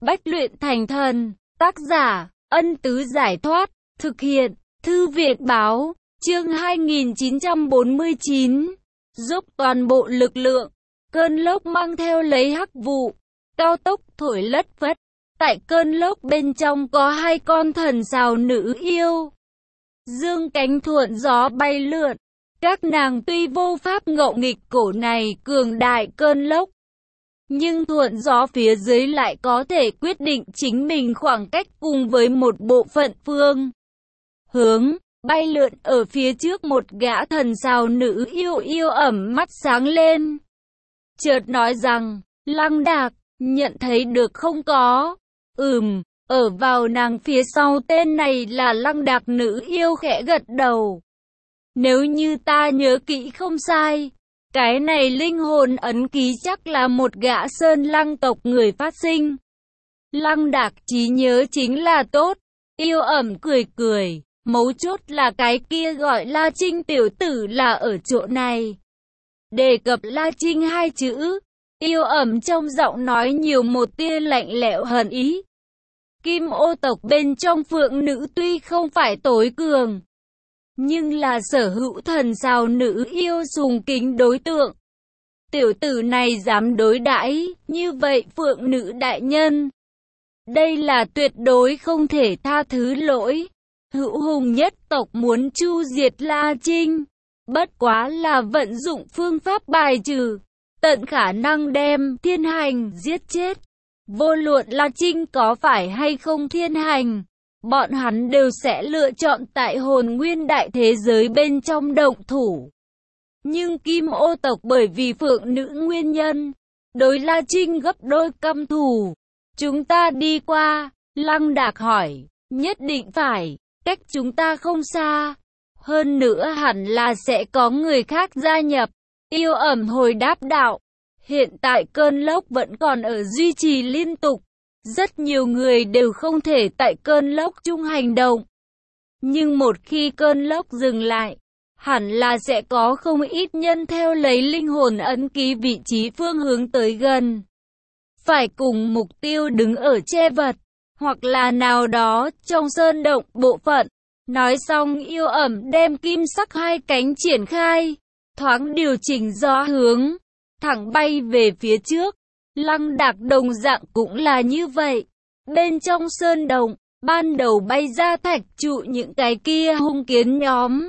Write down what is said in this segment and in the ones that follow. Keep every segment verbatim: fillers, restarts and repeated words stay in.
Bách luyện thành thần. Tác giả, Ân Tứ Giải Thoát. Thực hiện, Thư viện Báo. Chương hai nghìn chín trăm bốn mươi chín. Dốc toàn bộ lực lượng. Cơn lốc mang theo lấy hắc vụ. Cao tốc thổi lất phất. Tại cơn lốc bên trong có hai con thần sào nữ yêu. Dương cánh thuận gió bay lượn. Các nàng tuy vô pháp ngộ nghịch cổ này cường đại cơn lốc, nhưng thuận gió phía dưới lại có thể quyết định chính mình khoảng cách cùng với một bộ phận phương hướng. Bay lượn ở phía trước một gã thần sào nữ yêu yêu ẩm mắt sáng lên. Chợt nói rằng, Lăng Đạc, nhận thấy được không có? Ừm, ở vào nàng phía sau tên này là Lăng Đạc nữ yêu khẽ gật đầu. Nếu như ta nhớ kỹ không sai, cái này linh hồn ấn ký chắc là một gã sơn lăng tộc người phát sinh. Lăng Đạc trí nhớ chính là tốt. Yêu ẩm cười cười, mấu chốt là cái kia gọi La Trinh tiểu tử là ở chỗ này. Đề cập La Trinh hai chữ, yêu ẩm trong giọng nói nhiều một tia lạnh lẽo hận ý. Kim ô tộc bên trong phượng nữ tuy không phải tối cường, nhưng là sở hữu thần sào nữ yêu sùng kính đối tượng. Tiểu tử này dám đối đãi như vậy phượng nữ đại nhân, đây là tuyệt đối không thể tha thứ lỗi. Hữu hùng nhất tộc muốn chu diệt La Trinh, bất quá là vận dụng phương pháp bài trừ, tận khả năng đem thiên hành giết chết. Vô luận La Trinh có phải hay không thiên hành, bọn hắn đều sẽ lựa chọn tại hồn nguyên đại thế giới bên trong động thủ. Nhưng Kim ô tộc bởi vì phượng nữ nguyên nhân, đối La Trinh gấp đôi căm thù. Chúng ta đi qua, Lăng Đạc hỏi, nhất định phải, cách chúng ta không xa. Hơn nữa hẳn là sẽ có người khác gia nhập. Yêu ẩm hồi đáp đạo, hiện tại cơn lốc vẫn còn ở duy trì liên tục. Rất nhiều người đều không thể tại cơn lốc chung hành động. Nhưng một khi cơn lốc dừng lại, hẳn là sẽ có không ít nhân theo lấy linh hồn ấn ký vị trí phương hướng tới gần. Phải cùng mục tiêu đứng ở che vật, hoặc là nào đó trong sơn động bộ phận. Nói xong yêu ẩm đem kim sắc hai cánh triển khai, thoáng điều chỉnh gió hướng, thẳng bay về phía trước. Lăng Đạc đồng dạng cũng là như vậy. Bên trong sơn động, ban đầu bay ra thạch trụ những cái kia hung kiến nhóm.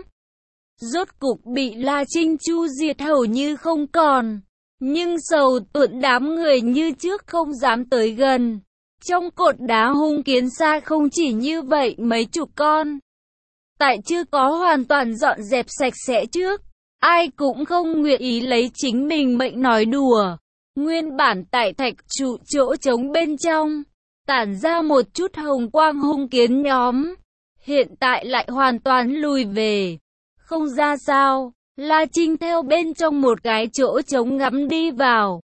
Rốt cục bị La Trinh chu diệt hầu như không còn. Nhưng sầu tuộn đám người như trước không dám tới gần. Trong cột đá hung kiến xa không chỉ như vậy mấy chục con. Tại chưa có hoàn toàn dọn dẹp sạch sẽ trước, ai cũng không nguyện ý lấy chính mình mệnh nói đùa. Nguyên bản tại thạch trụ chỗ trống bên trong, tản ra một chút hồng quang hung kiến nhóm, hiện tại lại hoàn toàn lùi về. Không ra sao, La Trinh theo bên trong một cái chỗ trống ngắm đi vào.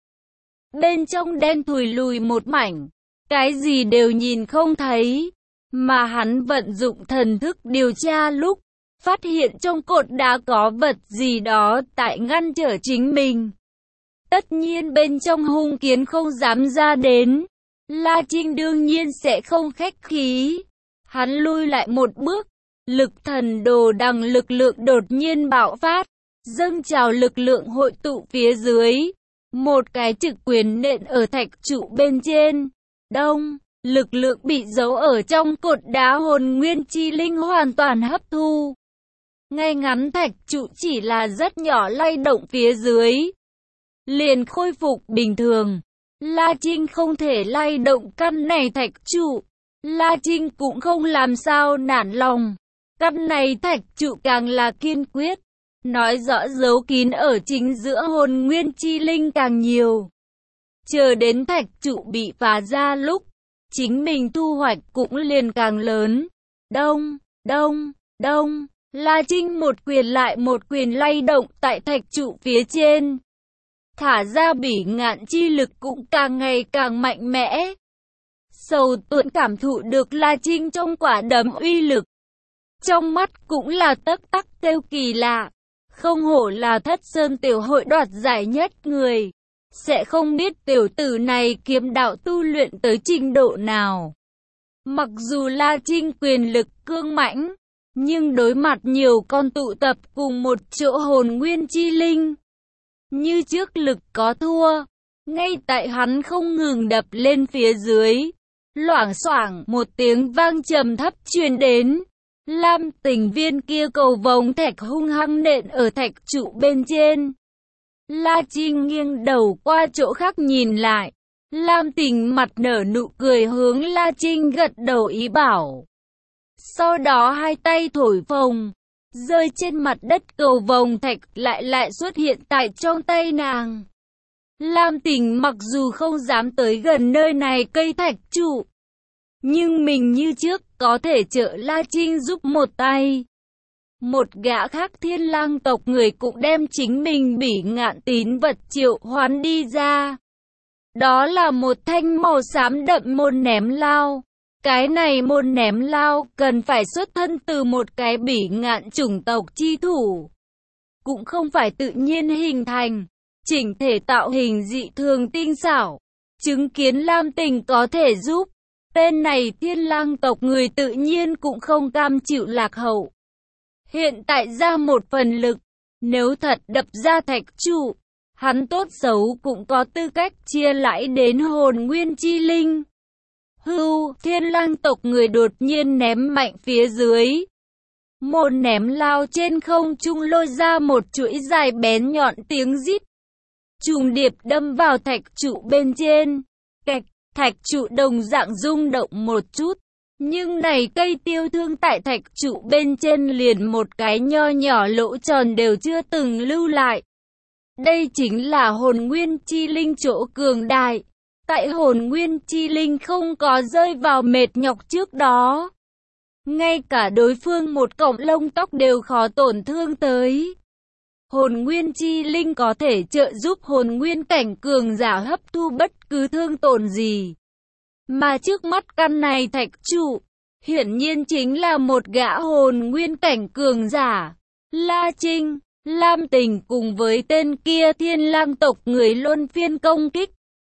Bên trong đen thùi lùi một mảnh, cái gì đều nhìn không thấy, mà hắn vận dụng thần thức điều tra lúc, phát hiện trong cột đá có vật gì đó tại ngăn trở chính mình. Tất nhiên bên trong hung kiến không dám ra đến. La Trinh đương nhiên sẽ không khách khí. Hắn lui lại một bước. Lực thần đồ đằng lực lượng đột nhiên bạo phát. Dâng trào lực lượng hội tụ phía dưới. Một cái trực quyền nện ở thạch trụ bên trên. Đông, lực lượng bị giấu ở trong cột đá hồn nguyên chi linh hoàn toàn hấp thu. Ngay ngắn thạch trụ chỉ là rất nhỏ lay động phía dưới, liền khôi phục bình thường. La Trinh không thể lay động căn này thạch trụ. La Trinh cũng không làm sao nản lòng. Căn này thạch trụ càng là kiên quyết, nói rõ dấu kín ở chính giữa hồn nguyên chi linh càng nhiều. Chờ đến thạch trụ bị phá ra lúc, chính mình thu hoạch cũng liền càng lớn. Đông, đông, đông. La Trinh một quyền lại một quyền lay động tại thạch trụ phía trên. Thả ra bỉ ngạn chi lực cũng càng ngày càng mạnh mẽ. Sầu tuộn cảm thụ được La Trinh trong quả đấm uy lực. Trong mắt cũng là tấc tắc kêu kỳ lạ. Không hổ là Thất Sơn tiểu hội đoạt giải nhất người. sẽ không biết tiểu tử này kiếm đạo tu luyện tới trình độ nào. Mặc dù La Trinh quyền lực cương mãnh, nhưng đối mặt nhiều con tụ tập cùng một chỗ hồn nguyên chi linh, như trước lực có thua. Ngay tại hắn không ngừng đập lên phía dưới, loảng xoảng một tiếng vang trầm thấp truyền đến. Lam Tình viên kia cầu vồng thạch hung hăng nện ở thạch trụ bên trên. La Trinh nghiêng đầu qua chỗ khác nhìn lại. Lam Tình mặt nở nụ cười hướng La Trinh gật đầu ý bảo. Sau đó hai tay thổi phồng, rơi trên mặt đất, cầu vồng thạch lại lại xuất hiện tại trong tay nàng. Lam Tình mặc dù không dám tới gần nơi này cây thạch trụ, nhưng mình như trước có thể trợ La Trinh giúp một tay. Một gã khác Thiên Lang tộc người cũng đem chính mình bỉ ngạn tín vật triệu hoán đi ra. Đó là một thanh màu xám đậm môn ném lao. Cái này môn ném lao cần phải xuất thân từ một cái bỉ ngạn chủng tộc chi thủ, cũng không phải tự nhiên hình thành. Chỉnh thể tạo hình dị thường tinh xảo. Chứng kiến Lam Tình có thể giúp, tên này Thiên Lang tộc người tự nhiên cũng không cam chịu lạc hậu. Hiện tại ra một phần lực, nếu thật đập ra thạch trụ, hắn tốt xấu cũng có tư cách chia lãi đến hồn nguyên chi linh. Hưu, Thiên Lang tộc người đột nhiên ném mạnh phía dưới. Môn ném lao trên không trung lôi ra một chuỗi dài bén nhọn tiếng rít. Trùng điệp đâm vào thạch trụ bên trên. Kẹt, thạch trụ đồng dạng rung động một chút. Nhưng này cây tiêu thương tại thạch trụ bên trên liền một cái nho nhỏ lỗ tròn đều chưa từng lưu lại. Đây chính là hồn nguyên chi linh chỗ cường đại. Tại hồn nguyên chi linh không có rơi vào mệt nhọc trước đó, ngay cả đối phương một cọng lông tóc đều khó tổn thương tới. Hồn nguyên chi linh có thể trợ giúp hồn nguyên cảnh cường giả hấp thu bất cứ thương tổn gì. Mà trước mắt căn này thạch trụ, hiển nhiên chính là một gã hồn nguyên cảnh cường giả. La Trinh, Lam Tình cùng với tên kia Thiên Lang tộc người luân phiên công kích.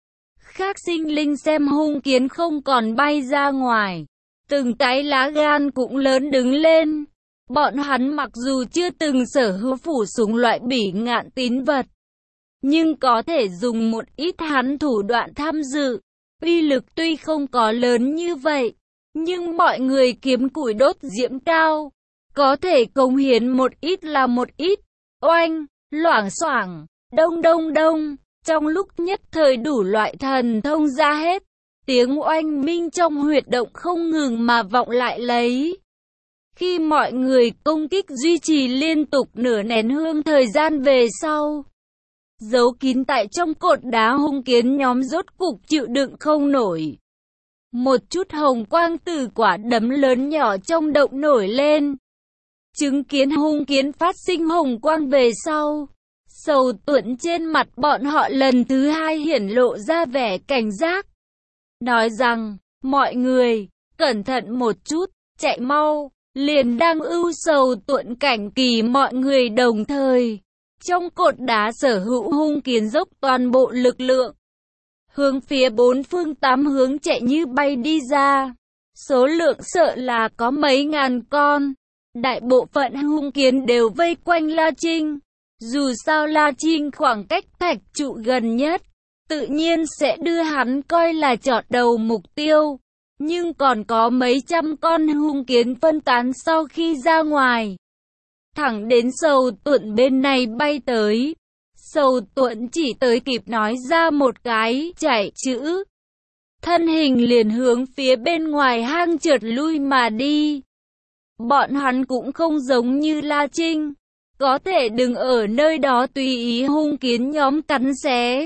Khác sinh linh xem hung kiến không còn bay ra ngoài, từng cái lá gan cũng lớn đứng lên. Bọn hắn mặc dù chưa từng sở hữu phủ súng loại bỉ ngạn tín vật, nhưng có thể dùng một ít hắn thủ đoạn tham dự. Uy lực tuy không có lớn như vậy, nhưng mọi người kiếm củi đốt diễm cao, có thể cống hiến một ít là một ít. Oanh, loảng xoảng, đông đông đông. Trong lúc nhất thời đủ loại thần thông ra hết, tiếng oanh minh trong huyệt động không ngừng mà vọng lại lấy. Khi mọi người công kích duy trì liên tục nửa nén hương thời gian về sau, giấu kín tại trong cột đá hung kiến nhóm rốt cục chịu đựng không nổi. Một chút hồng quang từ quả đấm lớn nhỏ trong động nổi lên. Chứng kiến hung kiến phát sinh hồng quang về sau, sầu tuẫn trên mặt bọn họ lần thứ hai hiển lộ ra vẻ cảnh giác. Nói rằng, mọi người, cẩn thận một chút, chạy mau. Liền đang ưu sầu tuẫn cảnh kỳ mọi người đồng thời. Trong cột đá sở hữu hung kiến dốc toàn bộ lực lượng, hướng phía bốn phương tám hướng chạy như bay đi ra. Số lượng sợ là có mấy ngàn con. Đại bộ phận hung kiến đều vây quanh La Trinh. Dù sao La Trinh khoảng cách thạch trụ gần nhất, tự nhiên sẽ đưa hắn coi là chọn đầu mục tiêu. Nhưng còn có mấy trăm con hung kiến phân tán sau khi ra ngoài. Thẳng đến sầu tuẫn bên này bay tới. Sầu tuẫn chỉ tới kịp nói ra một cái chạy chữ. Thân hình liền hướng phía bên ngoài hang trượt lui mà đi. Bọn hắn cũng không giống như La Trinh, có thể đừng ở nơi đó tùy ý hung kiến nhóm cắn xé.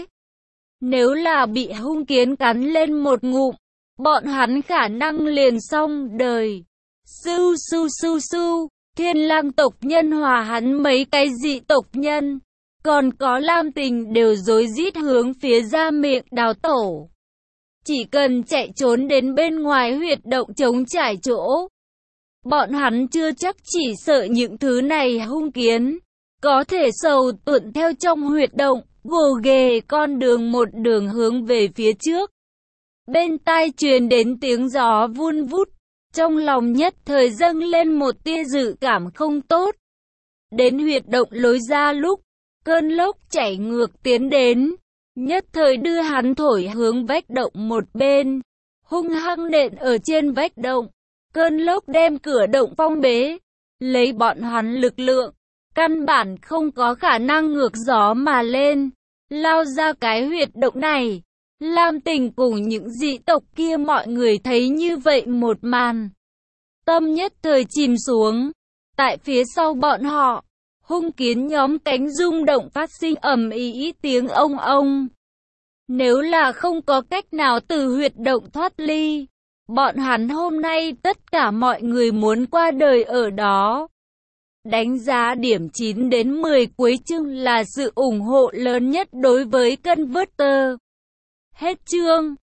Nếu là bị hung kiến cắn lên một ngụm, bọn hắn khả năng liền xong đời. Su su su su, Thiên Lang tộc nhân hòa hắn mấy cái dị tộc nhân, còn có Lam Tình đều rối rít hướng phía ra miệng đào tổ. Chỉ cần chạy trốn đến bên ngoài huyệt động trống trải chỗ, bọn hắn chưa chắc chỉ sợ những thứ này hung kiến có thể sầu tuẫn theo trong huyệt động, gồ ghề con đường một đường hướng về phía trước. Bên tai truyền đến tiếng gió vun vút, trong lòng nhất thời dâng lên một tia dự cảm không tốt. Đến huyệt động lối ra lúc, cơn lốc chảy ngược tiến đến, nhất thời đưa hắn thổi hướng vách động một bên, hung hăng nện ở trên vách động. Cơn lốc đem cửa động phong bế, lấy bọn hắn lực lượng, căn bản không có khả năng ngược gió mà lên, lao ra cái huyệt động này. Lam Tình cùng những dị tộc kia mọi người thấy như vậy một màn, tâm nhất thời chìm xuống. Tại phía sau bọn họ, hung kiến nhóm cánh rung động phát sinh ầm ĩ tiếng ông ông. Nếu là không có cách nào từ huyệt động thoát ly, bọn hắn hôm nay tất cả mọi người muốn qua đời ở đó. Đánh giá điểm chín đến mười cuối chương là sự ủng hộ lớn nhất đối với Converter. Hết chương.